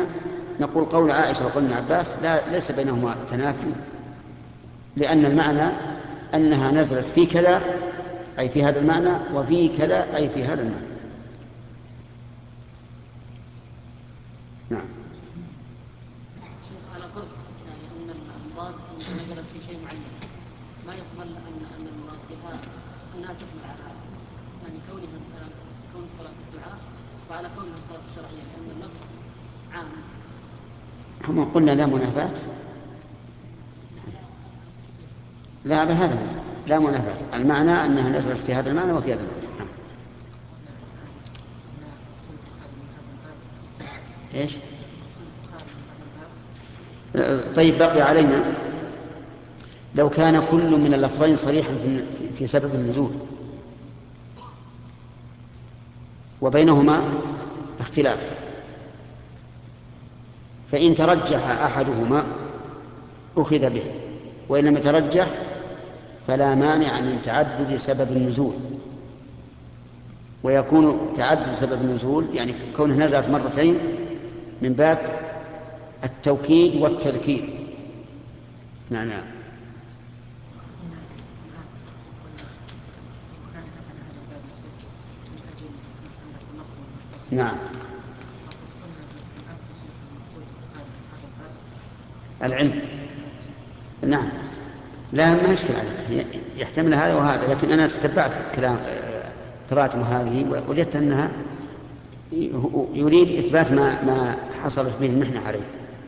نقول قول عائشة وقول ابن عباس ليس بينهما تنافي، لأن المعنى أنها نزلت في كذا أي في هذا المعنى، وفي كذا أي في هذا المعنى. نعم. على فرض يعني أن المراد نزلت في شيء معين، ما يقبل أن المراد بها أنها تحمل على يعني كون الصلاة الدعاء وعلى كونها الصلاة الشرعية، لأن اللفظ عام. هم قلنا لا منافاة، لا بهذا لا منافاة، المعنى أنها نزلت في هذا المعنى وفي هذا المعنى. إيش؟ طيب بقي علينا لو كان كل من اللفظين صريحا في سبب النزول وبينهما اختلاف، فإن ترجح أحدهما أخذ به، وإن لم يترجح فلا مانع من تعدد سبب النزول. ويكون تعدد سبب النزول يعني كونه نزلت مرتين من باب التوكيد والتذكير. نعم. نعم. العلم. نعم. لا ما يشكل عليك، يحتمل هذا وهذا، لكن أنا تتبعت كلام تراجم هذه ووجدت أنها يريد إثبات ما حصلت به المحنة عليه.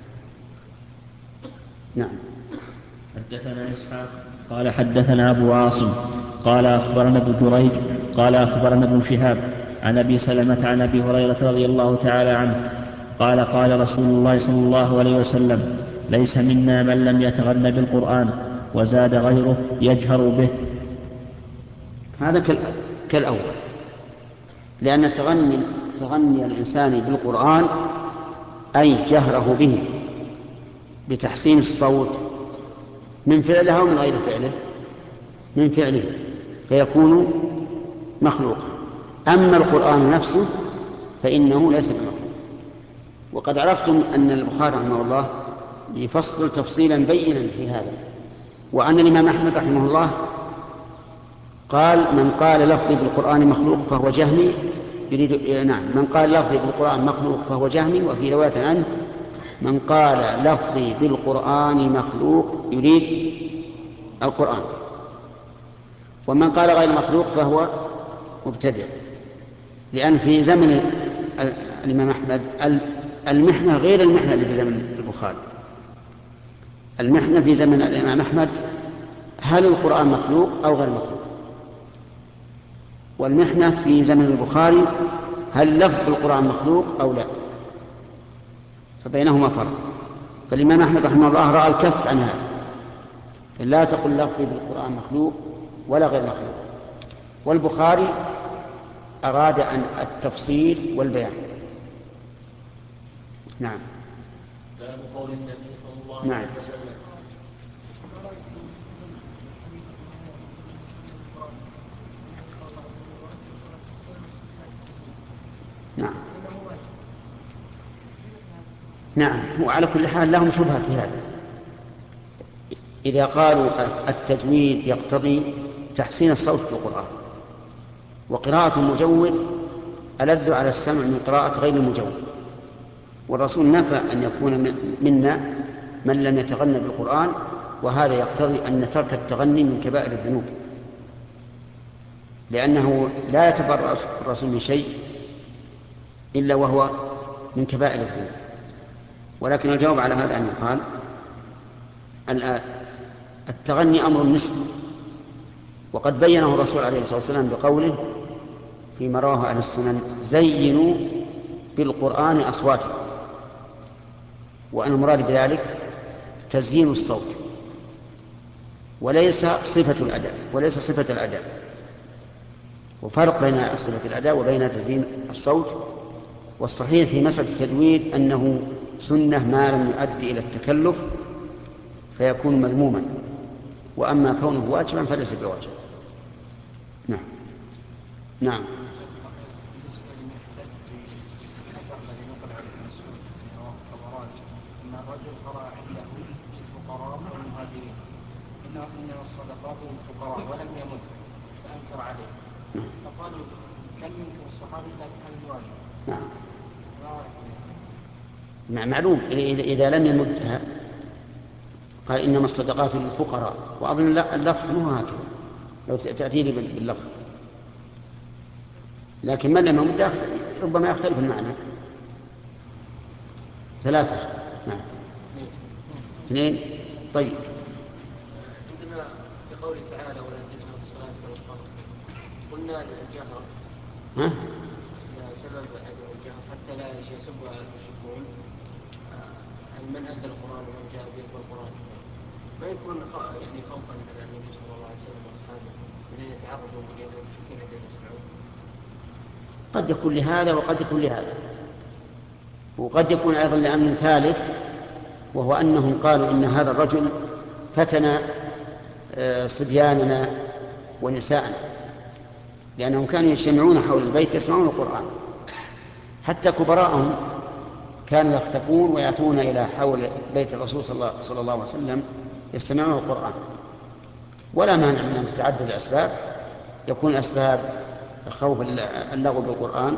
نعم. حدثنا إسحاق قال حدثنا أبو عاصم قال أخبرنا ابن جريج قال أخبرنا ابن شهاب عن أبي سلمة عن أبي هريرة رضي الله تعالى عنه قال قال رسول الله صلى الله عليه وسلم ليس منا من لم يتغن بالقرآن، وزاد غيره يجهر به. هذا كالأول، لأن تغني الإنسان بالقرآن أي جهره به بتحسين الصوت من فعله أو من غير فعله، من فعله فيكون مخلوق. أما القرآن نفسه فإنه ليس بمخلوق. وقد عرفتم أن البخاري رحمه الله يفصل تفصيلا بينا في هذا، وأن الإمام أحمد رحمه الله قال من قال لفظي بالقرآن مخلوق فهو جهمي يريد. نعم، من قال لفظي بالقرآن مخلوق فهو جهمي. وفي رواية عنه من قال لفظي بالقرآن مخلوق يريد القرآن، ومن قال غير مخلوق فهو مبتدع. لأن في زمن الإمام أحمد المحنة غير المحنة اللي في زمن البخاري. المحنة في زمن الإمام أحمد هل القرآن مخلوق أو غير مخلوق، والمحنة في زمن البخاري هل لفظ القرآن مخلوق أو لا، فبينهما فرق. فالإمام أحمد رحمه الله رأى الكف عن هذا، لا تقل لفظي بالقرآن مخلوق ولا غير مخلوق. والبخاري أراد أن التفصيل والبيان. نعم. باب قول النبي صلى الله عليه وسلم. نعم. نعم. نعم. وعلى كل حال لهم شبهة في هذا. إذا قالوا التجويد يقتضي تحسين الصوت في القرآن، وقراءة المجود ألذ على السمع من قراءة غير المجود، والرسول نفى أن يكون منا من لم يتغنى بالقرآن، وهذا يقتضي أن ترك التغني من كبائر الذنوب، لأنه لا يتبرأ الرسول من شيء إلا وهو من كبائر الذنوب. ولكن الجواب على هذا أن يقال التغني أمر نسبي، وقد بينه الرسول عليه الصلاة والسلام بقوله فيما رواه أهل السنن زينوا بالقرآن أصواتكم، وأن المراد بذلك تزيين الصوت وليس صفة الأداء، وليس صفة الأداء. وفرق بين صفة الأداء وبين تزيين الصوت. والصحيح في مسألة التجويد أنه سنة ما لم يؤدي إلى التكلف فيكون مذموما، وأما كونه واجبا فليس بواجب. نعم. نعم. رجل قرأ عنده للفقراء والمهاجرين إنما الصدقات للفقراء ولم يمد فأنكر عليه فقالوا لم ينكر الصحابي لكن الوالد. معلوم إذا لم يمدها قال إنما الصدقات للفقراء، وأظن اللفظ مو هكذا لو تأتي لي باللفظ، لكن من لم يمدها ربما يختلف المعنى. 3. نعم. 2. طيب. عندنا بقوله تعالى ولا تجهر بصلاتك ولا تخافت قلنا الجهر سبب عدم الجهر حتى لا يسب المشركون من أنزل القرآن ومن جاء به القرآن، ما يكون يعني خوفا على النبي صلى الله عليه وسلم واصحابه من ان يتعرضوا لأن المشركين عندما يسمعون. قد يكون لهذا وقد يكون لهذا، وقد يكون أيضا لأمر ثالث، وهو أنهم قالوا إن هذا الرجل فتن صبياننا ونساءنا، لأنهم كانوا يجتمعون حول البيت يسمعون القرآن، حتى كبراءهم كانوا يختفون ويأتون إلى حول بيت الرسول صلى الله عليه وسلم يستمعون القرآن. ولا مانع من أن تتعدد الأسباب، يكون أسباب خوف اللغو بالقرآن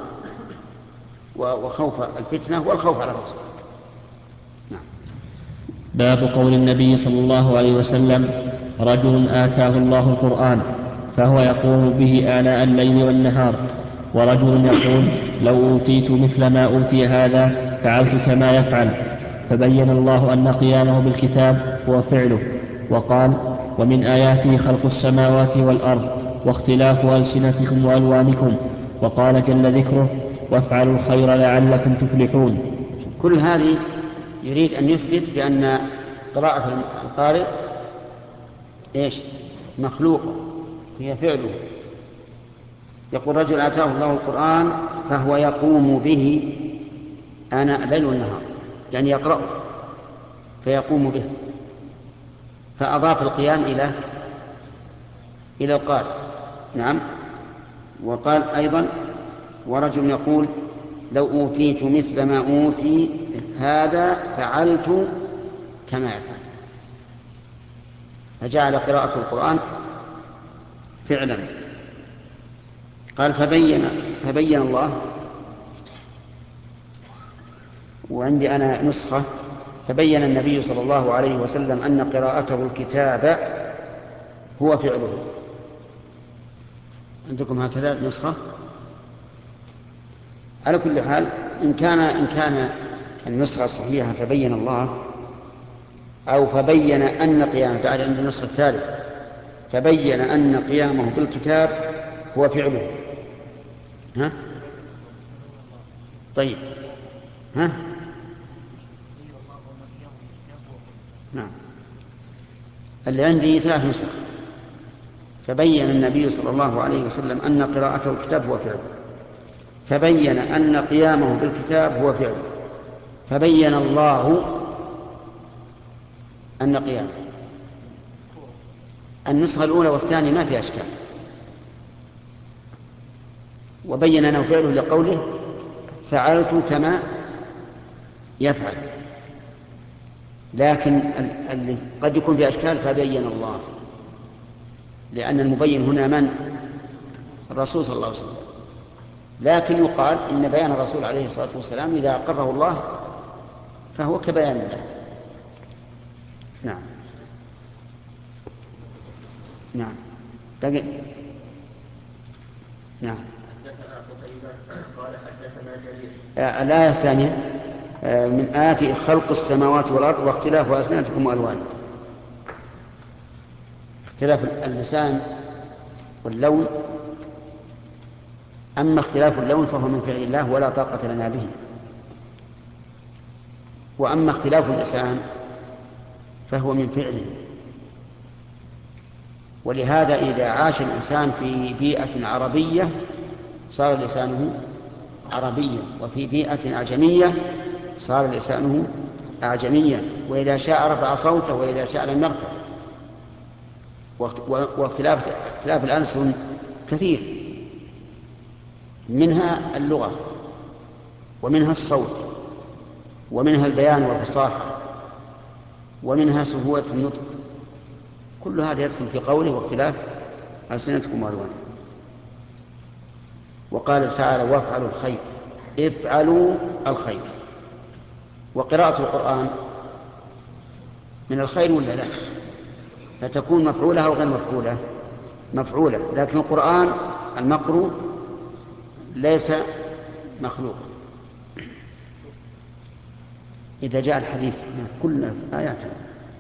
وخوف الفتنة والخوف على الرسول. نعم. باب قول النبي صلى الله عليه وسلم: رجل آتاه الله القرآن فهو يقوم به آناء الليل والنهار، ورجل يقول: لو أوتيت مثل ما أوتي هذا فعلت كما يفعل. فبين الله أن قيامه بالكتاب هو فعله، وقال: ومن آياته خلق السماوات والأرض واختلاف ألسنتكم وألوانكم. وقال جل ذكره: وافعلوا الخير لعلكم تفلحون. كل هذه يريد أن يثبت بأن قراءة القارئ مخلوقة، هي فعله. يقول: رجل آتاه الله القرآن فهو يقوم به آناء الليل والنهار، يعني يقرأه فيقوم به، فأضاف القيام إلى القارئ. نعم. وقال أيضا: ورجل يقول: لو أوتيت مثل ما أوتي هذا فعلت كما يفعل. فجعل قراءة القرآن فعلا. قال: فبين الله، وعندي أنا نسخة: فبين النبي صلى الله عليه وسلم أن قراءته الكتاب هو فعله. عندكم هكذا نسخة؟ على كل حال، إن كان النسخة الصحيحة فبين الله، أو فبين أن قيامه، بعد عند النسخة الثالثة فبين أن قيامه بالكتاب هو فعله. طيب. نعم. اللي عندي 3 نسخ: فبين النبي صلى الله عليه وسلم أن قراءته الكتاب هو فعله، فبين أن قيامه بالكتاب هو فعله، فبين الله أن قيامه. النسخة الأولى والثانية ما فيها أشكال، وبين أنه فعله لقوله: فعلت كما يفعل. لكن اللي قد يكون فيه أشكال فبين الله، لأن المبين هنا من؟ الرسول صلى الله عليه وسلم. لكن يقال إن بيان الرسول عليه الصلاة والسلام إذا أقره الله فهو كبيان الله. نعم. نعم. بقي. نعم. قال حدثنا جرير. الآية الثانية من آيات خلق السماوات والأرض واختلاف ألسنتكم وألوانكم. اختلاف اللسان واللون، أما اختلاف اللون فهو من فعل الله ولا طاقة لنا به، وأما اختلاف اللسان فهو من فعله. ولهذا إذا عاش الإنسان في بيئة عربية صار لسانه عربيا، وفي بيئة أعجمية صار لسانه أعجميا، وإذا شاء رفع صوته وإذا شاء لم يرفع. واختلاف الألسن كثير، منها اللغة، ومنها الصوت، ومنها البيان والفصاحة، ومنها سهولة النطق. كل هذا يدخل في قوله واختلاف ألسنتكم وألوانكم. وقال تعالى وافعلوا الخير، افعلوا الخير. وقراءة القرآن من الخير ولا لا؟ فتكون مفعولة أو غير مفعولة؟ مفعولة. لكن القرآن المقروء ليس مخلوقا. إذا جاء الحديث كل آياته.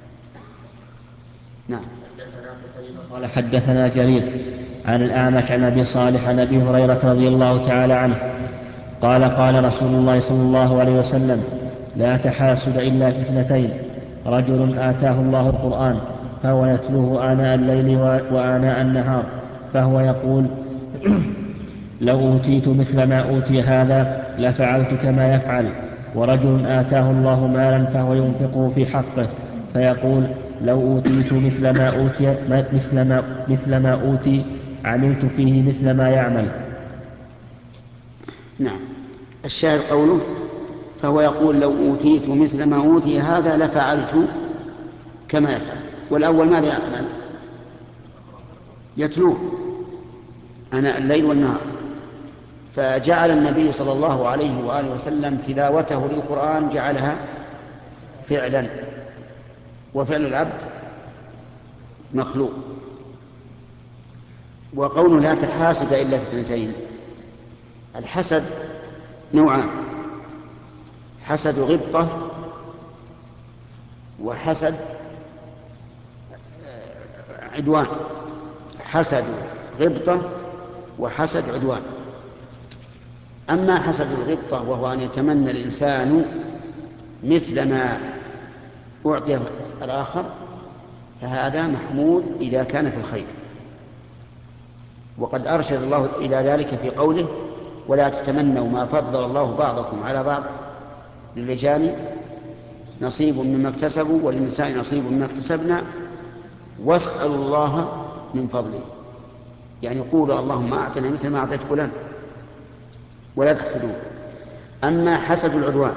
نعم. قال حدثنا جرير عن الأعمش عن أبي صالح عن أبي هريرة رضي الله تعالى عنه قال قال رسول الله صلى الله عليه وسلم لا تحاسد إلا في اثنتين: رجل آتاه الله القرآن فهو يتلوه آناء الليل وآناء النهار فهو يقول لو أوتيت مثل ما أوتي هذا لفعلت كما يفعل. ورجل آتاه الله مالا فهو ينفقه في حقه فيقول لو أوتيت مثل ما أوتي عملت فيه مثل ما يعمل. نعم. الشاهد قوله فهو يقول لو أوتيت مثل ما أوتي هذا لفعلت كما يفعل. والأول ماذا يعمل؟ يتلوه آناء الليل والنهار. فجعل النبي صلى الله عليه وآله وسلم تلاوته للقرآن جعلها فعلا، وفعل العبد مخلوق. وقول لا تحاسد إلا في اثنتين: الحسد نوعان: حسد غبطة وحسد عدوان. حسد غبطة وحسد عدوان. أما حسد الغبطة وهو أن يتمنى الإنسان مثل ما أعطي الآخر فهذا محمود إذا كان في الخير. وقد أرشد الله إلى ذلك في قوله ولا تتمنوا ما فضل الله بعضكم على بعض للرجال نصيب مما اكتسبوا وللنساء نصيب مما اكتسبنا واسألوا الله من فضله. يعني قولوا اللهم أعطنا مثل ما أعطيت فلان ولا تحسدوه. أما حسد العدوان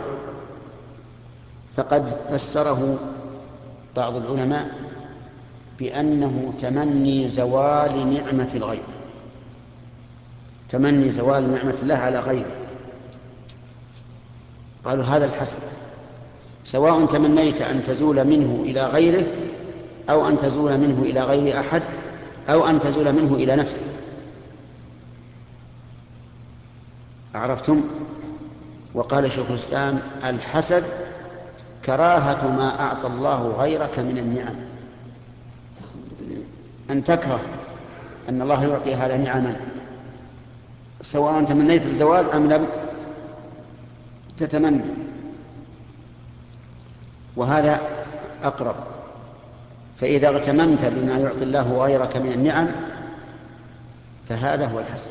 فقد فسره بعض العلماء بأنه تمني زوال نعمة الغير، تمني زوال نعمة الله على غيره. قالوا هذا الحسد سواء تمنيت أن تزول منه إلى غيره أو أن تزول منه إلى غير أحد أو أن تزول منه إلى نفسه. عرفتم؟ وقال شيخ الإسلام الحسد كراهة ما أعطى الله غيرك من النعم، أن تكره أن الله يعطي هذا نعما سواء تمنيت الزوال أم لم تتمنى. وهذا أقرب. فإذا اغتممت بما يعطي الله غيرك من النعم فهذا هو الحسد.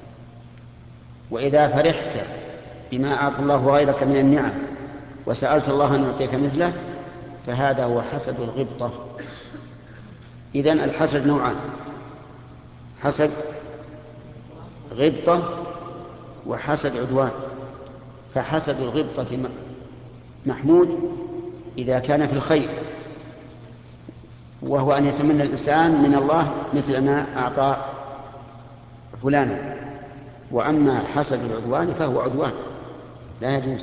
وإذا فرحت بما أعطى الله غيرك من النعم وسألت الله أن يعطيك مثله فهذا هو حسد الغبطة. إذن الحسد نوعان: حسد غبطة وحسد عدوان. فحسد الغبطة محمود إذا كان في الخير، وهو أن يتمنى الإنسان من الله مثل ما أعطى فلانا. وأما حسد العدوان فهو عدوان لا يجوز،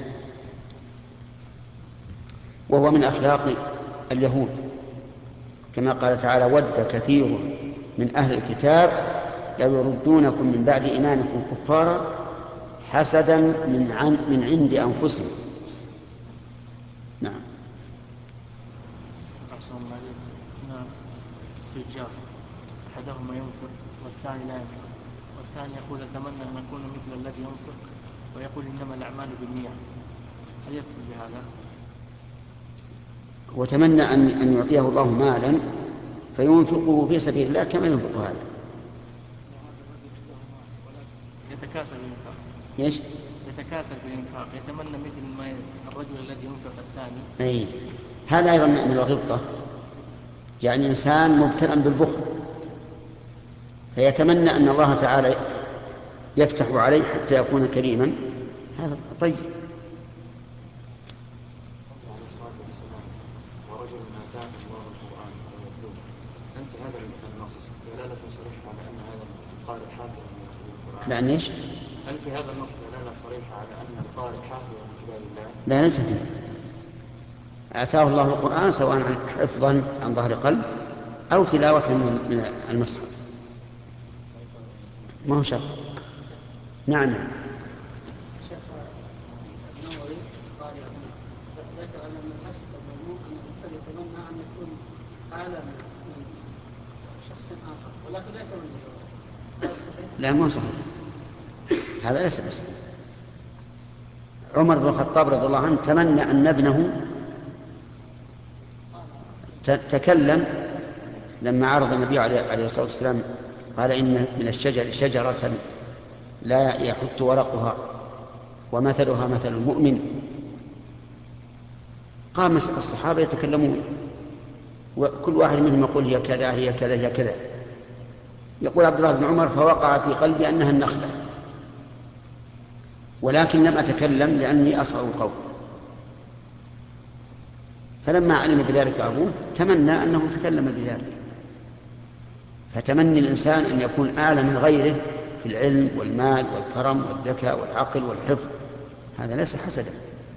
وهو من أخلاق اليهود كما قال تعالى ود كثير من أهل الكتاب لو يردونكم من بعد إيمانكم كفارا حسدا من عند أنفسهم. نعم. نعم. في الجار أحدهما ينفق والثاني لا ينفق، والثاني يقول أتمنى أن أكون مثل الذي ينفق ويقول إنما الأعمال بالنية، هل يكفر بهذا؟ وتمنى أن يعطيه الله مالا فينفقه في سبيل الله كما ينفق هذا. يتكاسل بالإنفاق. إيش؟ يتكاسل بالإنفاق، يتمنى مثل ما الرجل الذي ينفق الثاني. أي هذا أيضا من الغبطة. يعني إنسان مبتلى بالبخل فيتمنى أن الله تعالى يفتح عليه حتى يكون كريما، هذا طيب. ورجل آتاه الله القرآن ويتلوه، أنت هذا النص دلالة صريحة على أن هذا القارئ حافظ من القرآن؟ لأن إيش؟ هل في هذا النص دلالة صريحة على أن القارئ حافظ من كتاب الله؟ لا، ليس فيه. آتاه الله القرآن سواء حفظا عن ظهر قلب أو تلاوة من المصحف، ما هو شرط. نعم. شيخ النووي قال ذكر أن من الحسن المذموم أن الإنسان يتمنى أن يكون أعلى من شخص آخر ولكن لا يتمنى. لا، ما صحيح، هذا ليس بصحيح. عمر بن الخطاب رضي الله عنه تمنى أن ابنه تكلم لما عرض النبي عليه الصلاة والسلام، قال إن من الشجر شجرة لا يحط ورقها ومثلها مثل المؤمن. قام الصحابة يتكلمون وكل واحد منهم يقول هي كذا هي كذا هي كذا. يقول عبد الله بن عمر فوقع في قلبي أنها النخلة، ولكن لم أتكلم لأني أصغر القوم. فلما علم بذلك أبوه تمنى أنه تكلم بذلك. فتمني الإنسان أن يكون أعلى من غيره في العلم والمال والكرم والذكاء والعقل والحفظ، هذا ليس حسدا.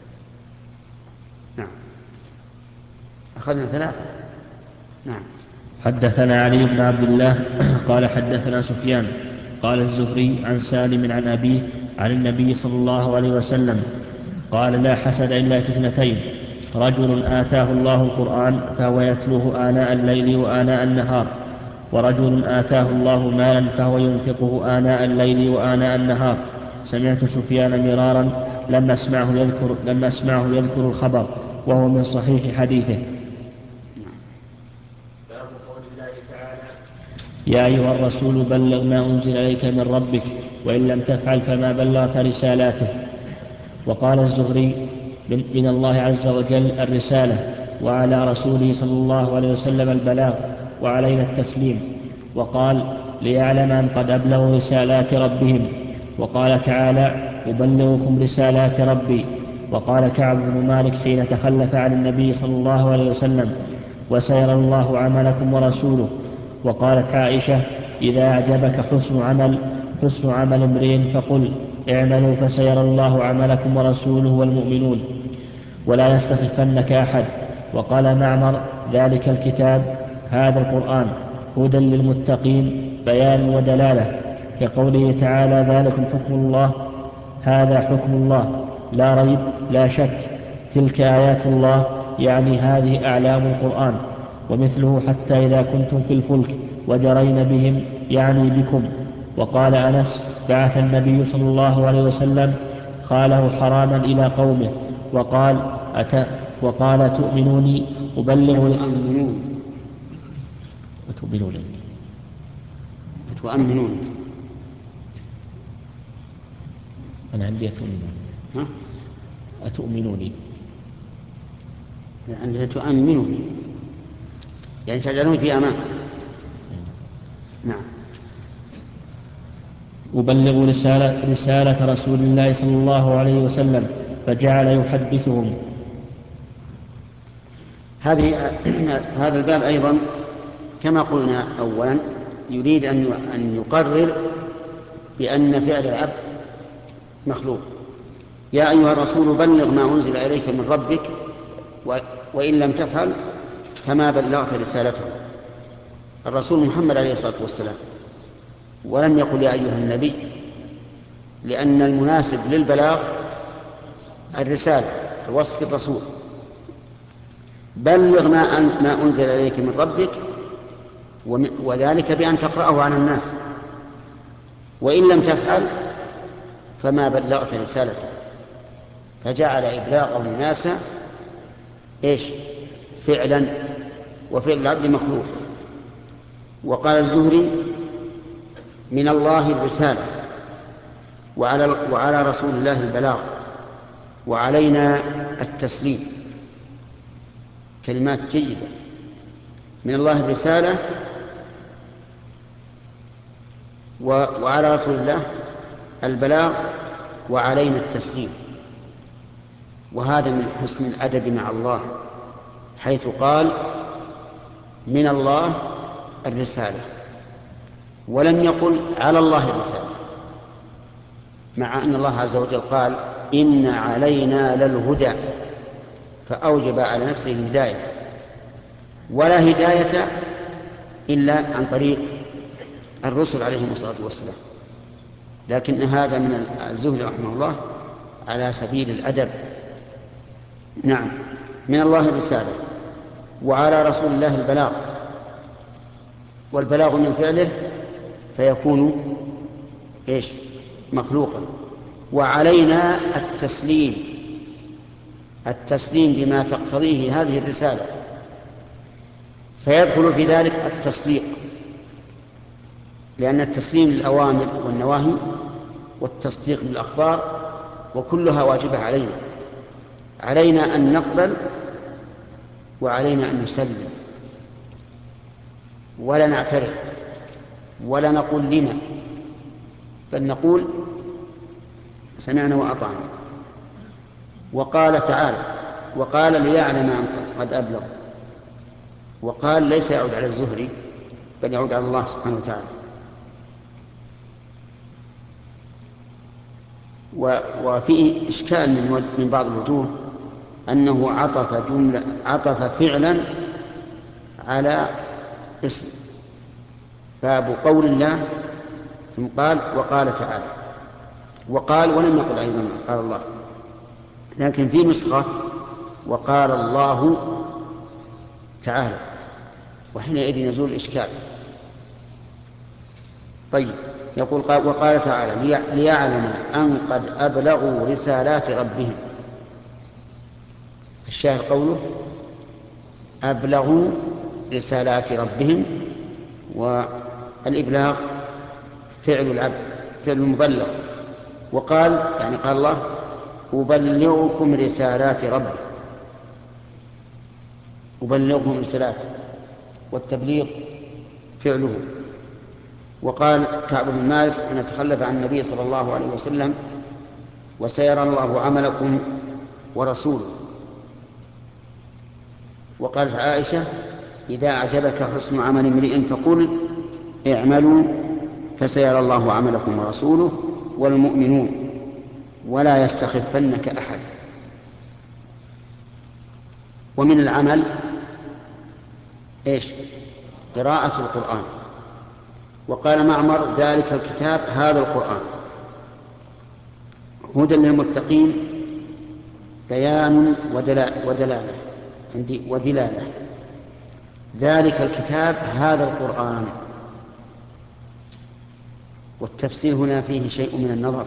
نعم. أخذنا 3. نعم. حدثنا علي بن عبد الله قال حدثنا سفيان قال الزهري عن سالم عن أبيه عن النبي صلى الله عليه وسلم قال لا حسد إلا في 2: رجل آتاه الله القرآن فهو يتلوه آناء الليل وآناء النهار، ورجل آتاه الله مالا فهو ينفقه آناء الليل وآناء النهار. سمعت سفيان مرارا لما أسمعه يذكر الخبر وهو من صحيح حديثه. باب قول الله تعالى: يا أيها الرسول بلغ ما أنزل إليك من ربك وإن لم تفعل فما بلغت رسالاته. وقال الزهري: من الله عز وجل الرسالة، وعلى رسوله صلى الله عليه وسلم البلاغ، وعلينا التسليم. وقال: ليعلم أن قد أبلغوا رسالات ربهم. وقال تعالى: أبلغكم رسالات ربي. وقال كعب بن مالك حين تخلف عن النبي صلى الله عليه وسلم: وسيرى الله عملكم ورسوله. وقالت عائشة: إذا أعجبك حسن عمل امرئ فقل اعملوا فسيرى الله عملكم ورسوله والمؤمنون ولا يستخفنك أحد. وقال معمر: ذلك الكتاب هذا القرآن هدى للمتقين بيان ودلالة، كقوله تعالى: ذلكم حكم الله، هذا حكم الله لا ريب لا شك، تلك آيات الله، يعني هذه أعلام القرآن. ومثله: حتى إذا كنتم في الفلك وجرين بهم، يعني بكم. وقال أنس: بعث النبي صلى الله عليه وسلم خاله حراما إلى قومه وقال تؤمنوني أبلغ وتؤمنوني. أنا عندي أتؤمنوني. عندها تؤمنوني يعني تجعلون في أمان. نعم. أبلغ رسالة رسول الله صلى الله عليه وسلم، فجعل يحدثهم. هذا الباب أيضا كما قلنا أولا يريد أن يقرر بأن فعل العبد مخلوق. يا أيها الرسول بلغ ما أنزل إليك من ربك وإن لم تفعل فما بلغت رسالته. الرسول محمد عليه الصلاة والسلام، ولم يقل يا أيها النبي، لأن المناسب للبلاغ الرسالة، الوصف بالرسول. بلغ ما أنزل إليك من ربك، وذلك بأن تقرأه على الناس، وإن لم تفعل فما بلغت رسالته. فجعل إبلاغه الناس فعلا، وفعل العبد مخلوق. وقال الزهري: من الله الرسالة، وعلى رسول الله البلاغ، وعلينا التسليم. كلمات جيدة. من الله الرسالة وعلى رسول الله البلاغ وعلينا التسليم. وهذا من حسن الأدب مع الله، حيث قال: من الله الرسالة، ولم يقل على الله الرسالة، مع أن الله عز وجل قال إن علينا للهدى، فأوجب على نفسه الهداية، ولا هداية إلا عن طريق الرسل عليهم الصلاة والسلام. لكن هذا من الزهد رحمه الله على سبيل الأدب. نعم، من الله الرسالة، وعلى رسول الله البلاغ، والبلاغ من فعله فيكون إيش؟ مخلوقا. وعلينا التسليم بما تقتضيه هذه الرسالة، فيدخل في ذلك التصديق، لأن التسليم للأوامر والنواهي والتصديق بالأخبار وكلها واجبة علينا. علينا أن نقبل وعلينا أن نسلم، ولا نعترض ولا نقول لما، بل نقول سمعنا وأطعنا. وقال تعالى: وقال ليعلم أن قد أبلغ. وقال ليس يعود على الزهري بل يعود على الله سبحانه وتعالى. وفيه إشكال من بعض الوجوه أنه عطف فعلا على اسم، باب قول الله ثم قال وقال تعالى، وقال ولم يقل أيضا قال الله، لكن في نسخة وقال الله تعالى، وحينئذ يزول الإشكال. طيب، يقول وقال تعالى ليعلم أن قد أبلغوا رسالات ربهم. الشاهد قوله أبلغوا رسالات ربهم، والإبلاغ فعل العبد، فعل المبلغ. وقال يعني قال الله أبلغكم رسالات ربي، أبلغكم رسالات، والتبليغ فعله. وقال كعب بن مالك أن تخلف عن النبي صلى الله عليه وسلم وسيرى الله عملكم ورسوله. وقالت عائشة إذا أعجبك حسن عمل امرئ فقل اعملوا فسيرى الله عملكم ورسوله والمؤمنون ولا يستخفنك أحد. ومن العمل إيش؟ قراءة القرآن. وقال معمر ذلك الكتاب هذا القرآن هدى للمتقين بيان ودلالة. ذلك الكتاب هذا القرآن. والتفسير هنا فيه شيء من النظر،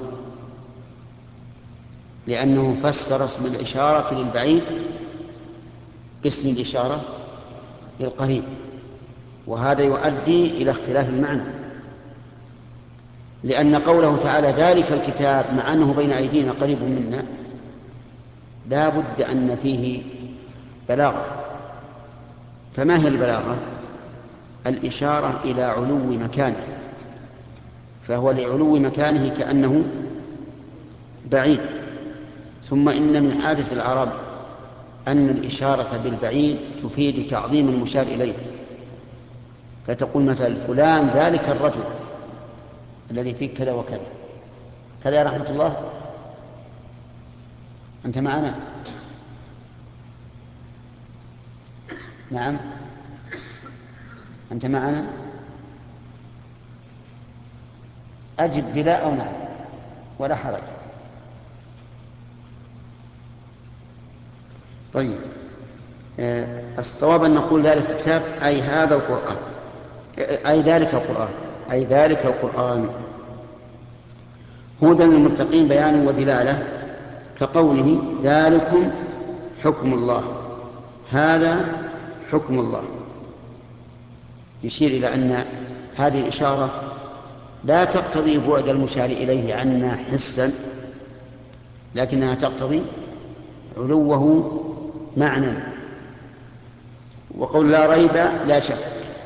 لأنه فسر اسم الإشارة للبعيد باسم الإشارة للقريب، وهذا يؤدي إلى اختلاف المعنى، لأن قوله تعالى ذلك الكتاب مع أنه بين أيدينا قريب منا لا بد أن فيه بلاغة. فما هي البلاغة؟ الإشارة إلى علو مكانه، فهو لعلو مكانه كأنه بعيد. ثم إن من عادة العرب أن الإشارة بالبعيد تفيد تعظيم المشار إليه، فتقول مثلا فلان ذلك الرجل الذي فيه كذا وكذا كذا يا رحمة الله، أنت معنا؟ نعم أنت معنا؟ أجب بلا أو نعم ولا حرج. طيب، الصواب أن نقول ذلك الكتاب أي هذا القرآن، أي ذلك القرآن هدى للمتقين بيان ودلالة، كقوله ذلكم حكم الله، هذا حكم الله، يشير إلى أن هذه الإشارة لا تقتضي بعد المشار إليه عنا حسا، لكنها تقتضي علوه معنى. وقول لا ريب لا شك،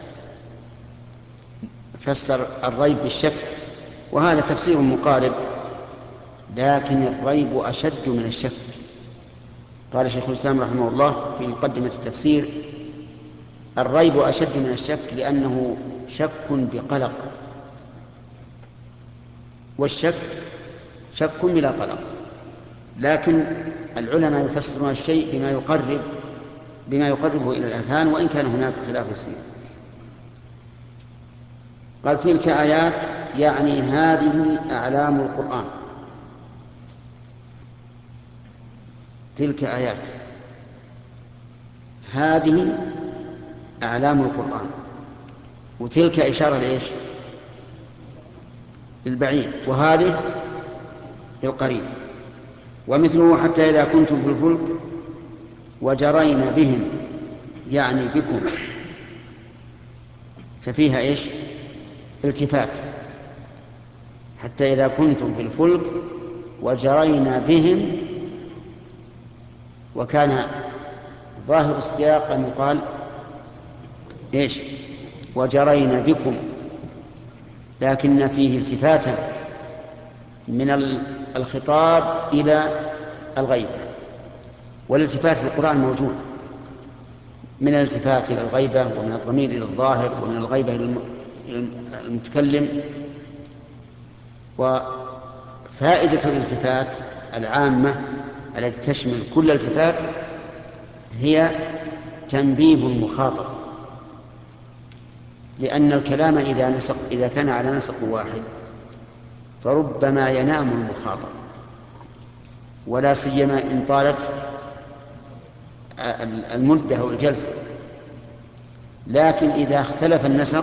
فسر الريب بالشك، وهذا تفسير مقارب، لكن الريب أشد من الشك. قال شيخ الإسلام رحمه الله في مقدمة التفسير الريب أشد من الشك لأنه شك بقلق، والشك شك بلا قلق. لكن العلماء يفسرون الشيء بما يقربه إلى الأذهان، وإن كان هناك خلاف يسير. قال تلك آيات يعني هذه أعلام القرآن. تلك آيات هذه أعلام القرآن، وتلك إشارة لإيش؟ للبعيد، وهذه للقريب. ومثله حتى إذا كنتم في الفلك وجرين بهم يعني بكم، ففيها إيش؟ التفات. حتى إذا كنتم في الفلك وجرين بهم، وكان ظاهر السياق أن يقال إيش؟ وجرين بكم، لكن فيه التفاتا من الخطاب إلى الغيبة. والالتفات في القرآن موجود، من الالتفات إلى الغيبة، ومن الضمير إلى الظاهر، ومن الغيبة إلى المتكلم. وفائدة الالتفات العامة التي تشمل كل الالتفات هي تنبيه المخاطب، لأن الكلام إذا كان على نسق واحد فربما ينام المخاطب، ولا سيما إن طالت المدة أو الجلسة. لكن إذا اختلف النسق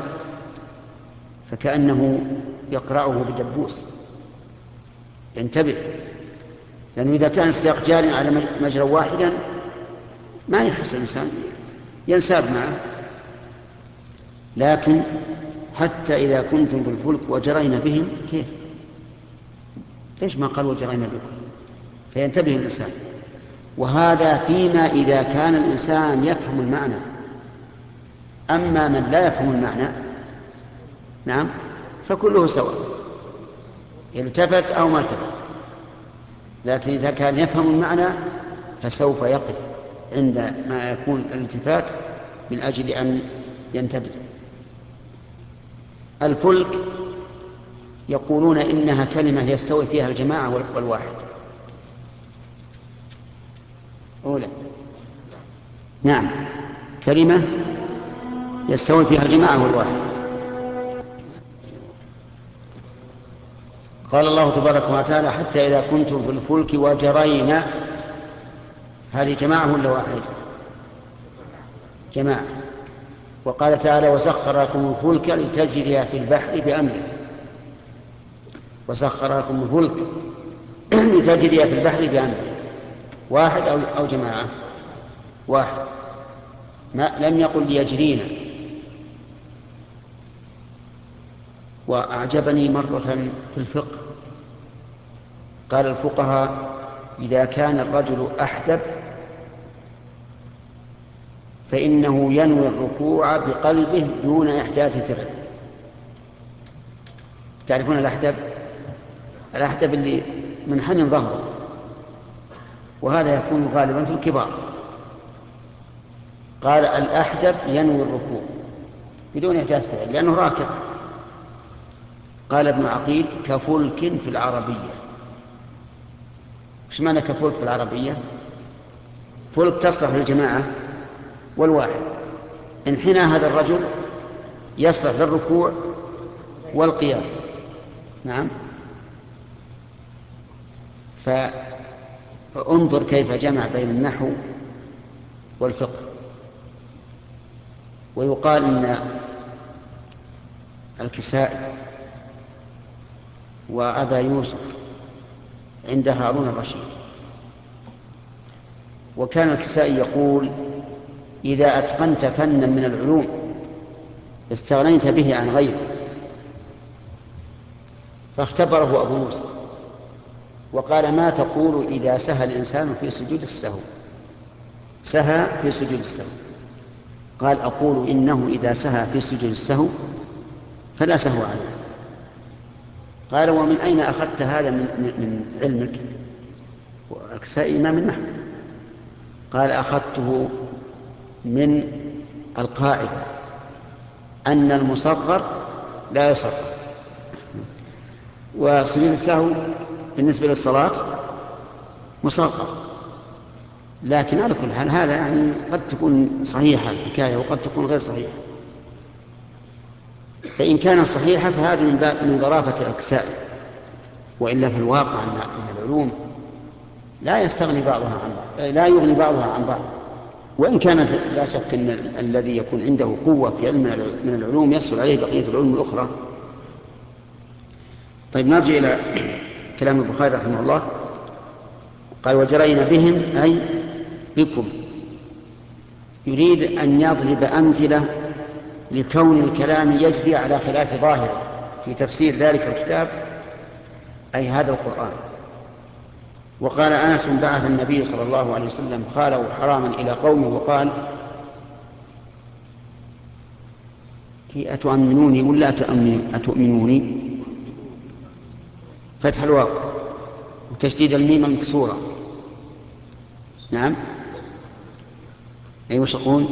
فكأنه يقرأه بدبوس، ينتبه، لأنه إذا كان السياق جاري على مجرى واحدا ما يحس الإنسان، ينساب معه. لكن حتى إذا كنتم بالفلك وجرينا بهم، كيف؟ ليش ما قال وجرينا بكم؟ فينتبه الإنسان. وهذا فيما إذا كان الإنسان يفهم المعنى. أما من لا يفهم المعنى نعم فكله سواء، التفت أو ما التفت. لكن إذا كان يفهم المعنى فسوف يقف عند ما يكون الالتفات من أجل أن ينتبه. الفلك يقولون إنها كلمة يستوي فيها الجماعة والواحد. أولى نعم، كلمة يستوي فيها الجماعة والواحد. قال الله تبارك وتعالى حتى إذا كنتم في الفلك وجرينا، هذه جماعة ولا واحد؟ جماعة. وقال تعالى وسخر لكم الفلك لتجري في البحر بأمره. وسخر لكم الفلك لتجري في البحر بأمره، واحد أو جماعة؟ واحد. لم يقل ليجرينا. وأعجبني مرة في الفقه قال الفقهاء إذا كان الرجل أحدب فإنه ينوي الركوع بقلبه دون إحداث فعل. تعرفون الأحدب؟ الأحدب اللي منحني ظهره، وهذا يكون غالبا في الكبار. قال الأحدب ينوي الركوع بدون إحداث فعل لأنه راكب. قال ابن عقيل كفلك في العربية. ايش معنى كفلك في العربية؟ فلك تصلح للجماعة والواحد. انحنى هذا الرجل يصلح للركوع والقيام. نعم. فانظر كيف جمع بين النحو والفقه. ويقال إن الكسائي وأبا يوسف عند هارون الرشيد. وكان الكسائي يقول إذا أتقنت فنا من العلوم استغنيت به عن غيره. فاختبره أبو يوسف وقال ما تقول إذا سهى الإنسان في سجود السهو؟ سهى في سجود السهو. قال أقول إنه إذا سهى في سجود السهو فلا سهو عليه. قال ومن أين أخذت هذا من علمك؟ والكسائي إمام النحو. قال أخذته من القاعدة أن المصغر لا يصغر. وسجود السهو بالنسبة للصلاة مصغر، لكن على كل حال هذا يعني قد تكون صحيحة الحكاية وقد تكون غير صحيحة. فإن كانت صحيحة فهذا من ظرافة الكسائر، وإلا في الواقع أن العلوم لا يستغني بعضها عن بعض، لا يغني بعضها عن بعض. وإن كانت لا شك أن الذي يكون عنده قوة في علم من العلوم يسهل عليه بقية العلوم الأخرى. طيب نرجع إلى كلام البخاري رحمه الله. قال وجرينا بهم أي بكم، يريد أن يضرب أمثلة لكون الكلام يجري على خلاف ظاهره في تفسير ذلك الكتاب أي هذا القرآن. وقال أنس بعث النبي صلى الله عليه وسلم خاله حراما إلى قومه وقال أتؤمنوني ولا أتؤمنوني، فتح الواو وتشديد الميم المكسورة. نعم أي وش يقول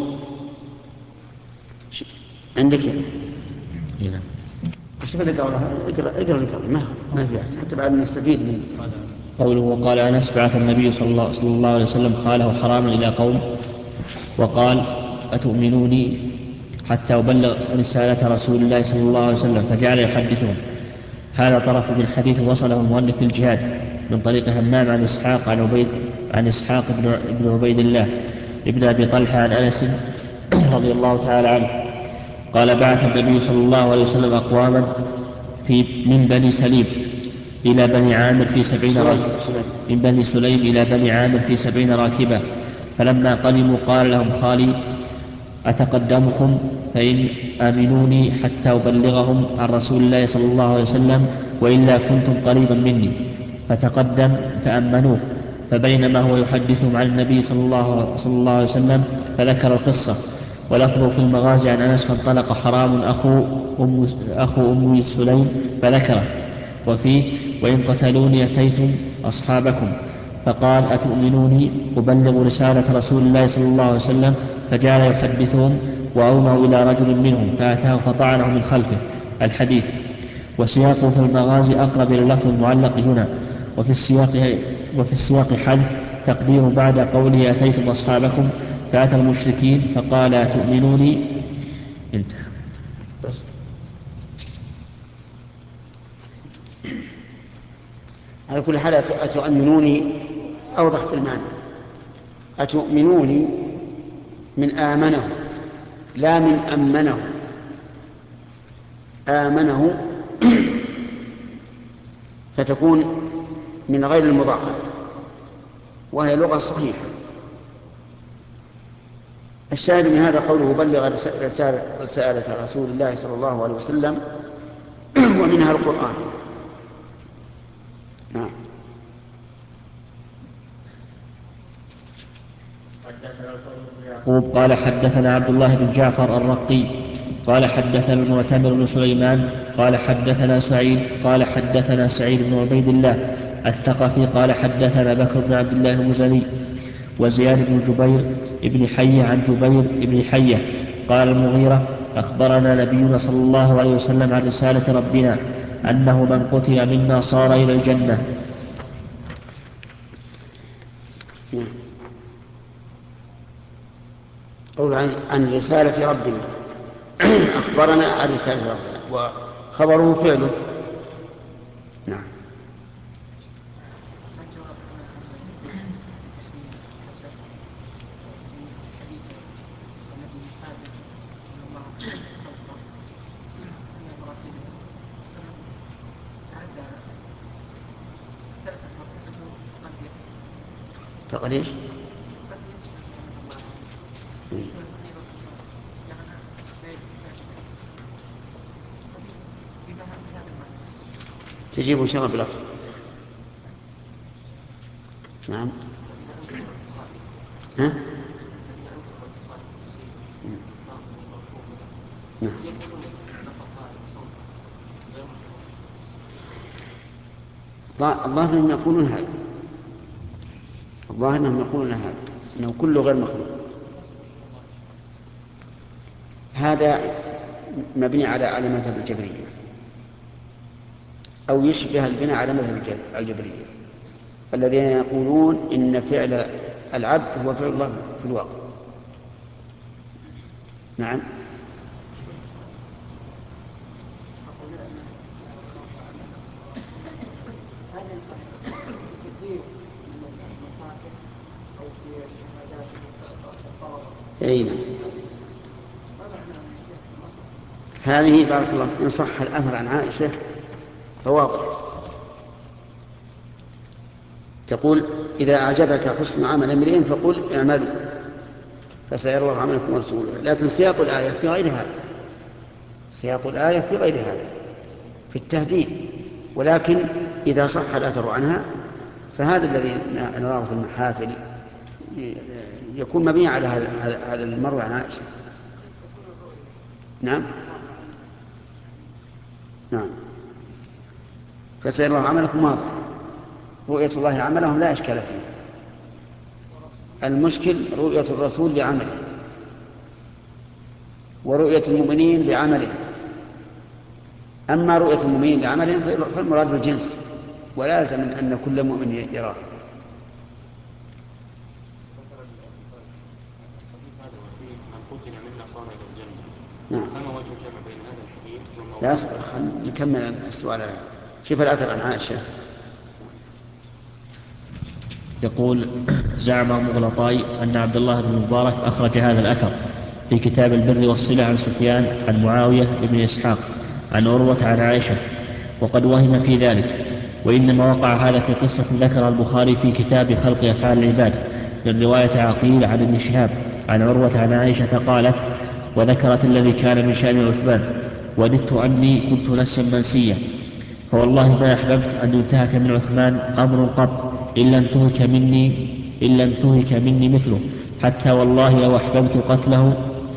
عندك هنا شوف اللي اقرأ ما في أحسن حتى بعد نستفيد منه. قوله وقال أنس بعث النبي صلى الله عليه وسلم خاله حراما إلى قوم وقال أتؤمنوني حتى أبلغ رسالة رسول الله صلى الله عليه وسلم، فجعل يحدثهم. هذا طرف من حديث وصله المؤلف في الجهاد من طريق همام عن إسحاق بن عبيد الله ابن أبي طلحة عن أنس رضي الله تعالى عنه قال بعث النبي صلى الله عليه وسلم أقواما من بني سليم إلى بني عامر في 70 راكبة، من بني سليم إلى بني عامر في 70 راكبة، فلما قدموا قال لهم خالي أتقدمكم فإن آمنوني حتى أبلغهم عن رسول الله صلى الله عليه وسلم وإلا كنتم قريبا مني، فتقدم فأمنوه. فبينما هو يحدثهم عن النبي صلى الله عليه وسلم فذكر القصة. ولفظه في المغازي عن أنس فانطلق حرام أخو أم سليم فذكره. وفيه وإن قتلوني أتيتم أصحابكم، فقال أتؤمنوني أبلغ رسالة رسول الله صلى الله عليه وسلم، فجعل يحدثهم وأوموا إلى رجل منهم فأتاه فطعنه من خلفه. الحديث. وسياقه في المغازي أقرب إلى اللفظ المعلق هنا. وفي السياق حذف تقدير بعد قوله أتيتم أصحابكم فأتى المشركين فقال أتؤمنوني. انتهى. بس على كل حال أتؤمنوني أوضح في المعنى. أتؤمنوني من آمنه لا من أمنه. آمنه فتكون من غير المضاعف وهي لغة صحيحة. الشاهد من هذا قوله بلغ رسالة رسول الله صلى الله عليه وسلم ومنها القرآن. نعم. قال حدثنا عبد الله بن جعفر الرقي قال حدثنا المعتمر بن سليمان قال حدثنا سعيد قال حدثنا سعيد بن عبيد الله الثقفي قال حدثنا بكر بن عبد الله المزني وزياد بن جبير ابن حية عن جبير ابن حية قال المغيرة أخبرنا نبينا صلى الله عليه وسلم عن رسالة ربنا أنه من قتل منا صار إلى الجنة. قول عن رسالة ربنا أخبرنا عن رسالة ربنا وخبره فعله. نعم. تقريش تجيب إن شاء الله بالأفضل. نعم. ها؟ نعم. الظاهر أنهم يقولون هذا. الظاهر أنهم يقولون هذا أنه كله غير مخلوق. هذا مبني على مذهب الجبرية، أو يشبه البناء على مذهب الجبرية الذين يقولون إن فعل العبد هو فعل الله في الواقع. نعم. أين هذه بارك الله إن صح الأثر عن عائشة فواضح. تقول إذا أعجبك حسن عمل امرئ فقل اعملوا فسيرى الله عملكم ورسوله، لكن سياق الآية في غير هذا، سياق الآية في غير هذا في التهديد. ولكن إذا صح الأثر عنها فهذا الذي نراه في المحافل يكون مبني على هذا المروي عن عائشة. نعم نعم. فسيرى الله عملكم واضح، رؤية الله عملهم لا إشكال فيه، المشكل رؤية الرسول لعمله ورؤية المؤمنين لعمله. أما رؤية المؤمنين لعملهم فالمراد بالجنس، ولا يلزم أن كل مؤمن يراه. نعم. لا أصبر نكمل السؤال. شوف الأثر عن عائشة. يقول زعم مغلطاي أن عبد الله بن مبارك أخرج هذا الأثر في كتاب البر والصلة عن سفيان عن معاوية بن إسحاق عن عروة عن عائشة، وقد وهم في ذلك، وإنما وقع هذا في قصة ذكر البخاري في كتاب خلق أفعال العباد من رواية عقيل عن ابن شهاب عن عروة عن عائشة قالت: وذكرت الذي كان من شأن عثمان وددت أني كنت نسيا منسيا، فوالله ما أحببت أن ينتهك من عثمان أمر قط إلا انتهك مني مثله، حتى والله لو أحببت قتله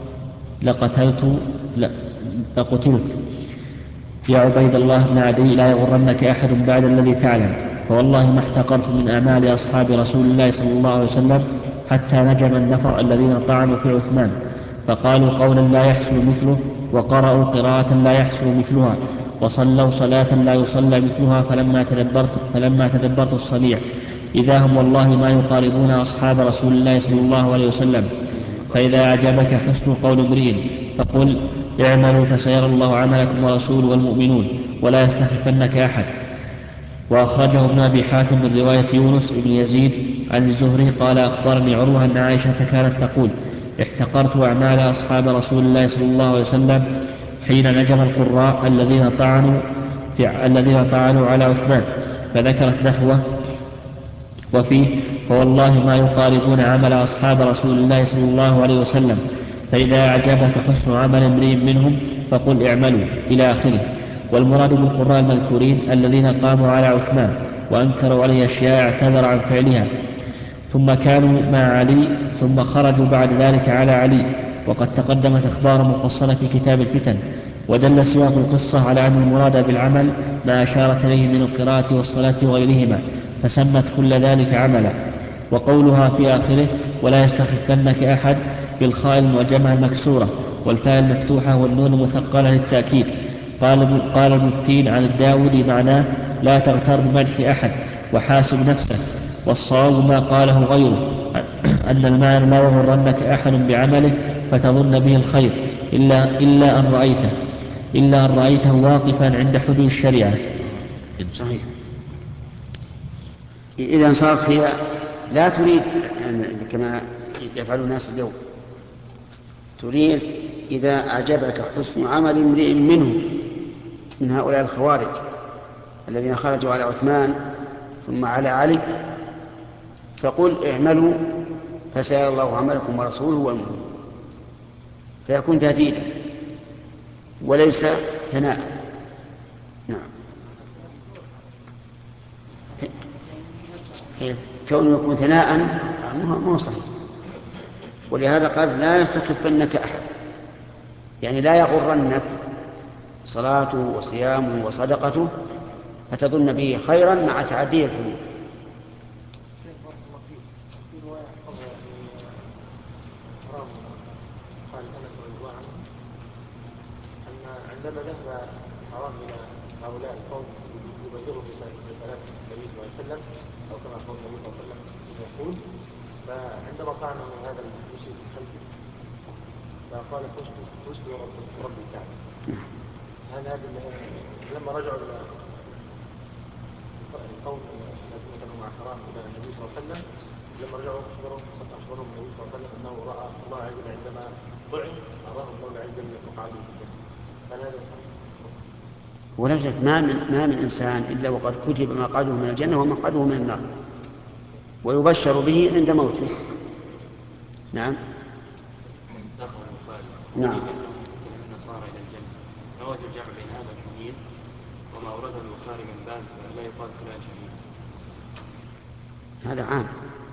لقتلت. يا عبيد الله بن عدي لا يغرنك أحد بعد الذي تعلم، فوالله ما احتقرت من أعمال أصحاب رسول الله صلى الله عليه وسلم حتى نجم النفر الذين طعنوا في عثمان فقالوا قولا لا يحسن مثله، وقرأوا قراءة لا يحسن مثلها، وصلوا صلاة لا يصلى مثلها، فلما تدبرت الصنيع إذا هم والله ما يقاربون أصحاب رسول الله صلى الله عليه وسلم. فإذا أعجبك حسن قول امرئ فقل اعملوا فسيرى الله عملكم ورسوله والمؤمنون ولا يستخفنك أحد. وأخرجه ابن أبي حاتم من رواية يونس بن يزيد عن الزهري قال أخبرني عروة أن عائشة كانت تقول: احتقرت أعمال أصحاب رسول الله صلى الله عليه وسلم حين نجم القراء الذين طعنوا على عثمان، فذكرت نحوه وفيه: فوالله ما يقاربون عمل أصحاب رسول الله صلى الله عليه وسلم، فإذا أعجبك حسن عمل امرئ منهم فقل اعملوا إلى آخره. والمراد بالقراء المذكورين الذين قاموا على عثمان وأنكروا عليه أشياء اعتذر عن فعلها، ثم كانوا مع علي ثم خرجوا بعد ذلك على علي، وقد تقدمت أخبار مفصلة في كتاب الفتن. ودل سياق القصة على أن المراد بالعمل ما أشارت إليه من القراءة والصلاة وغيرهما، فسمت كل ذلك عملا. وقولها في آخره ولا يستخفنك أحد بالخاء المعجمة المكسورة والفاء المفتوحة والنون مثقلة للتأكيد. قال ابن التين عن الداودي معناه لا تغتر بمدح أحد وحاسب نفسك، والصواب ما قاله غيره أن المعنى لا يغرنك أحد بعمله فتظن به الخير إلا أن رأيته واقفا عند حدود الشريعة. صحيح. إذا صارت هي لا تريد كما يفعل الناس اليوم، تريد إذا أعجبك حسن عمل امرئ منهم من هؤلاء الخوارج الذين خرجوا على عثمان ثم على علي فقل اعملوا فسيرى الله عملكم ورسوله والمؤمنون، فيكون تهديدا وليس ثناء. نعم. كونه يكون ثناء مو صحيح، ولهذا قال لا يستخفنك أحد، يعني لا يغرنك صلاته وصيامه وصدقته فتظن به خيرا مع تعدي الحدود. عندما ذهب حرام إلى هؤلاء القوم يبلغوا رسالات النبي صلى الله عليه وسلم أو كما قال النبي صلى الله عليه وسلم يقول، فعندما طعنه هذا المشرك الخلفي فقال فشل رب الكعبة. هذا لما رجعوا إلى القوم الذين كانوا مع حرام إلى النبي صلى الله عليه وسلم، لما رجعوا أخبرهم النبي صلى الله عليه وسلم أنه رأى الله عز وجل عندما طعن أراه الله عز وجل مقعده في الجنة. فهذا صحيح. ولا شك ما من إنسان إلا وقد كتب مقعده من الجنة ومقعده من النار، ويبشر به عند موته. نعم. نعم. النصارى إلى الجنة، ما وجه الجمع بين هذا الحديث وما أورده البخاري من باب لا يقال فلان شهيد؟ هذا عام،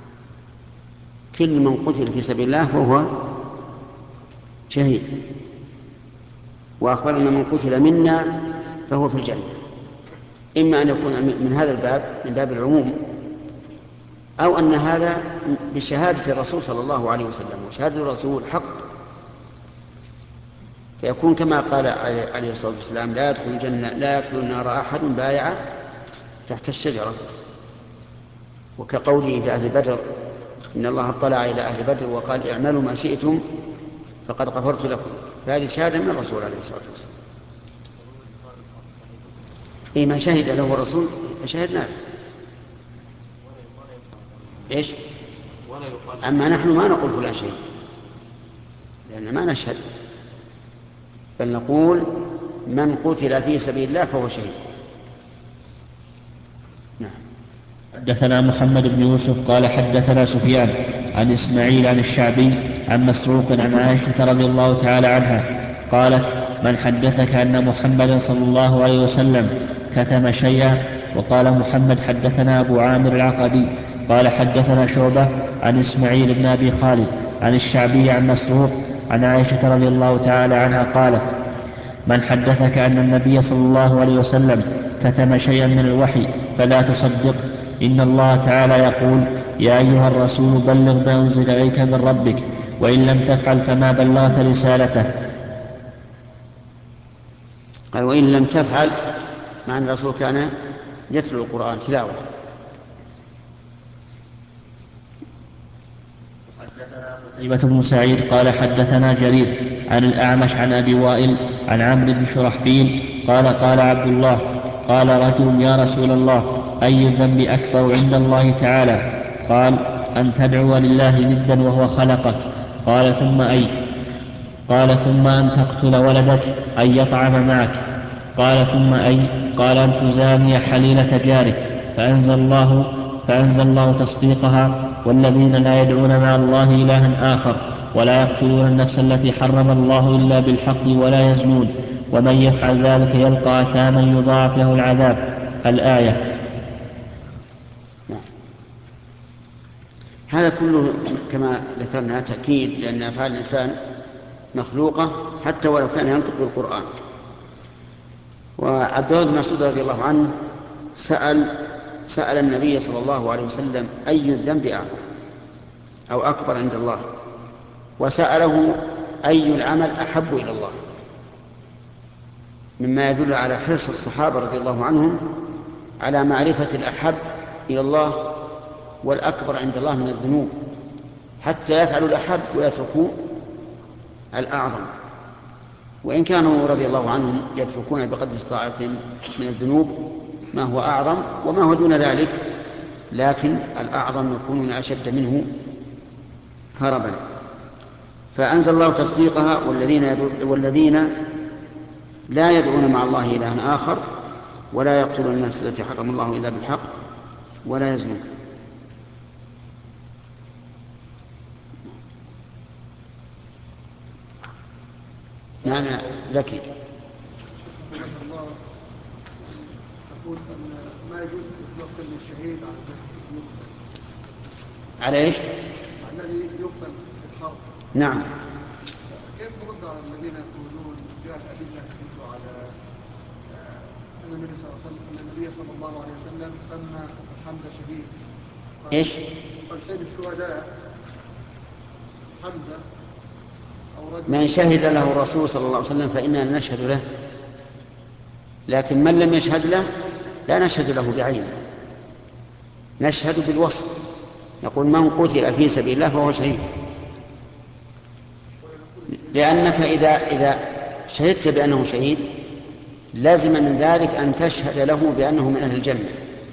كل من قتل في سبيل الله فهو شهيد، وأخبر أن من قتل منا فهو في الجنة. إما أن يكون من هذا الباب من باب العموم، أو أن هذا بشهادة الرسول صلى الله عليه وسلم، وشهادة الرسول حق، فيكون كما قال عليه الصلاة والسلام لا يدخل الجنة لا يدخل النار أحد بايع تحت الشجرة، وكقوله في أهل بدر إن الله اطلع إلى أهل بدر وقال اعملوا ما شئتم فقد غفرت لكم، فهذه شهادة من الرسول عليه الصلاة والسلام. إيه ما شهد له الرسول شهدنا له. إيش؟ أما نحن ما نقول فلان شهيد لأن ما نشهد، بل نقول من قتل في سبيل الله فهو شهيد. نعم. حدثنا محمد بن يوسف قال حدثنا سفيان عن إسماعيل عن الشعبي عن مسروق عن عائشة رضي الله تعالى عنها قالت من حدثك أن محمدا صلى الله عليه وسلم كتم شيئا؟ وقال محمد حدثنا أبو عامر العقدي قال حدثنا شعبة عن إسماعيل بن أبي خالد عن الشعبي عن مسروق عن عائشة رضي الله تعالى عنها قالت من حدثك أن النبي صلى الله عليه وسلم كتم شيئا من الوحي فلا تصدق، إن الله تعالى يقول يا أيها الرسول بلغ ما أنزل إليك من ربك وإن لم تفعل فما بلغت رسالته. قال وإن لم تفعل، مع أن الرسول كان يتلو القرآن تلاوة. حدثنا قتيبة بن سعيد قال حدثنا جرير عن الأعمش عن أبي وائل عن عمرو بن شرحبيل قال قال عبد الله قال رجل يا رسول الله أي الذنب أكبر عند الله تعالى؟ قال أن تدعو لله ندا وهو خلقك. قال ثم أي؟ قال ثم أن تقتل ولدك أن يطعم معك. قال ثم أي؟ قال أن تزاني حليلة جارك. فأنزل الله تصديقها والذين لا يدعون مع الله إلها آخر ولا يقتلون النفس التي حرم الله إلا بالحق ولا يزنون ومن يفعل ذلك يلقى أثاما يضاعف له العذاب. الآية. هذا كله كما ذكرنا تأكيد لأن أفعال الإنسان مخلوقة حتى ولو كان ينطق بالقرآن. وعبد الله بن مسعود رضي الله عنه سأل النبي صلى الله عليه وسلم أي الذنب أعظم أو أكبر عند الله، وسأله أي العمل أحب إلى الله، مما يدل على حرص الصحابة رضي الله عنهم على معرفة الأحب إلى الله والأكبر عند الله من الذنوب، حتى يفعلوا الأحب ويتركوا الأعظم. وإن كانوا رضي الله عنهم يتركون بقدر استطاعتهم من الذنوب ما هو أعظم وما هو دون ذلك، لكن الأعظم يكونون أشد منه هربا. فأنزل الله تصديقها والذين لا يدعون مع الله إلها آخر ولا يقتلون النفس التي حرم الله إلا بالحق ولا يزنون. نعم زكي. تقول أن ما يجوز يقتل الشهيد على إيش؟ الذي يقتل في الحرب. نعم. كيف ترد على الذين يقولون جاء الأدلة تدل على أن النبي صلى الله عليه وسلم سمى حمزة شهيد؟ إيش؟ قال سيد الشهداء حمزة أو رجل من شهد له الرسول صلى الله عليه وسلم فإننا نشهد له، لكن من لم يشهد له لا نشهد له بعينه، نشهد بالوصف، نقول من قتل في سبيل الله فهو شهيد. لأنك إذا شهدت بأنه شهيد لازم من ذلك أن تشهد له بأنه من أهل الجنة،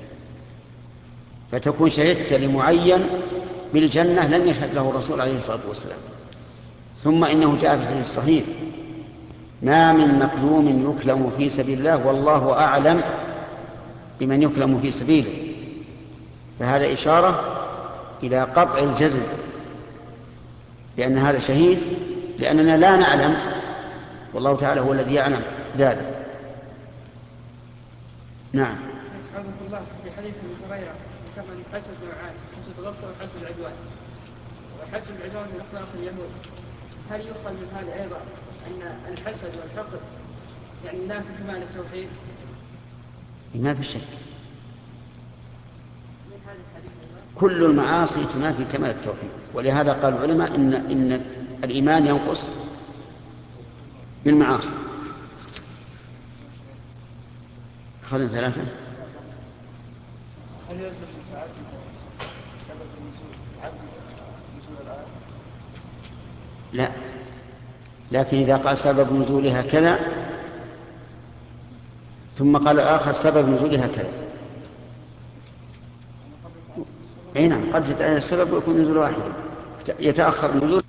فتكون شهدت لمعين بالجنة لم يشهد له الرسول عليه الصلاة والسلام. ثم إنه جاء في الحديث الصحيح: ما من مكلوم يكلم في سبيل الله والله أعلم بمن يكلم في سبيله، فهذا إشارة إلى قطع الجزم بأن هذا شهيد، لأننا لا نعلم والله تعالى هو الذي يعلم ذلك. نعم. حفظه الله في حديث ابي هريره ذكر من حسد نوعان: حسد غبطه وحسد عدوان، وحسد العدوان من اخلاق اليهود. هل يؤخذ من هذا ايضا ان الحسد والحقد يعني ينافي كمال التوحيد؟ ما في شك، من هذا الحديث كل المعاصي تنافي كمال التوحيد، ولهذا قال العلماء إن الإيمان ينقص بالمعاصي. أخذنا 3. هل يلزم سبب النزول عدم نزول الآية؟ لا، لكن إذا قال سبب نزولها كذا ثم قال آخر سبب نزولها كذا، أي نعم، قد السبب يكون نزول واحد، يتأخر النزول